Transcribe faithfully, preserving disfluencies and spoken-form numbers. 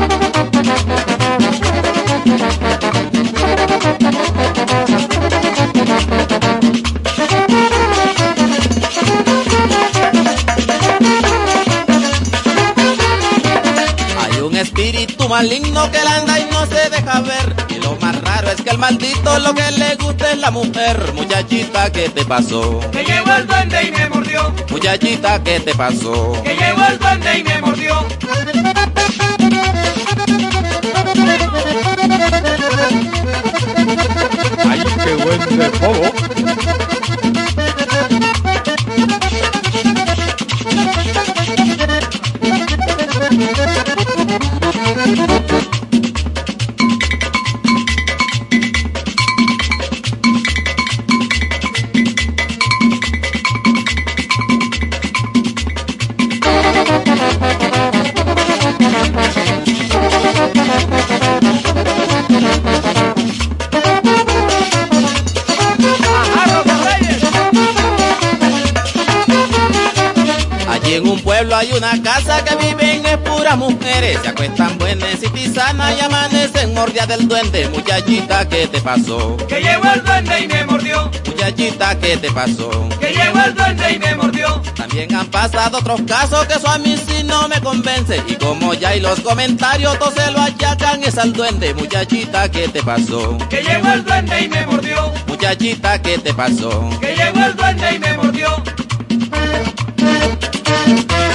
Espíritu maligno que la anda y no se deja ver. Y lo más raro es que el maldito lo que le gusta es la mujer. Muchachita, ¿qué te pasó? Que llegó el duende y me mordió. Muchachita, ¿qué te pasó? Que llegó el duende y me mordió. ¡Ay, qué buen de todo! Allí en un pueblo hay una casa que viven es puras mujeres. Se acuestan buenas y tisanas y amanecen mordidas del duende. Muchachita, ¿qué te pasó? Que llegó el duende y me mordió. Muchachita, ¿qué te pasó? Que llegó el duende y me mordió. También han pasado otros casos que eso a mí sí no me convence. Y como ya hay los comentarios, todos se lo achacan es al duende. Muchachita, ¿qué te pasó? Que llegó el duende y me mordió. Muchachita, ¿qué te pasó? Que llegó el duende y me mordió.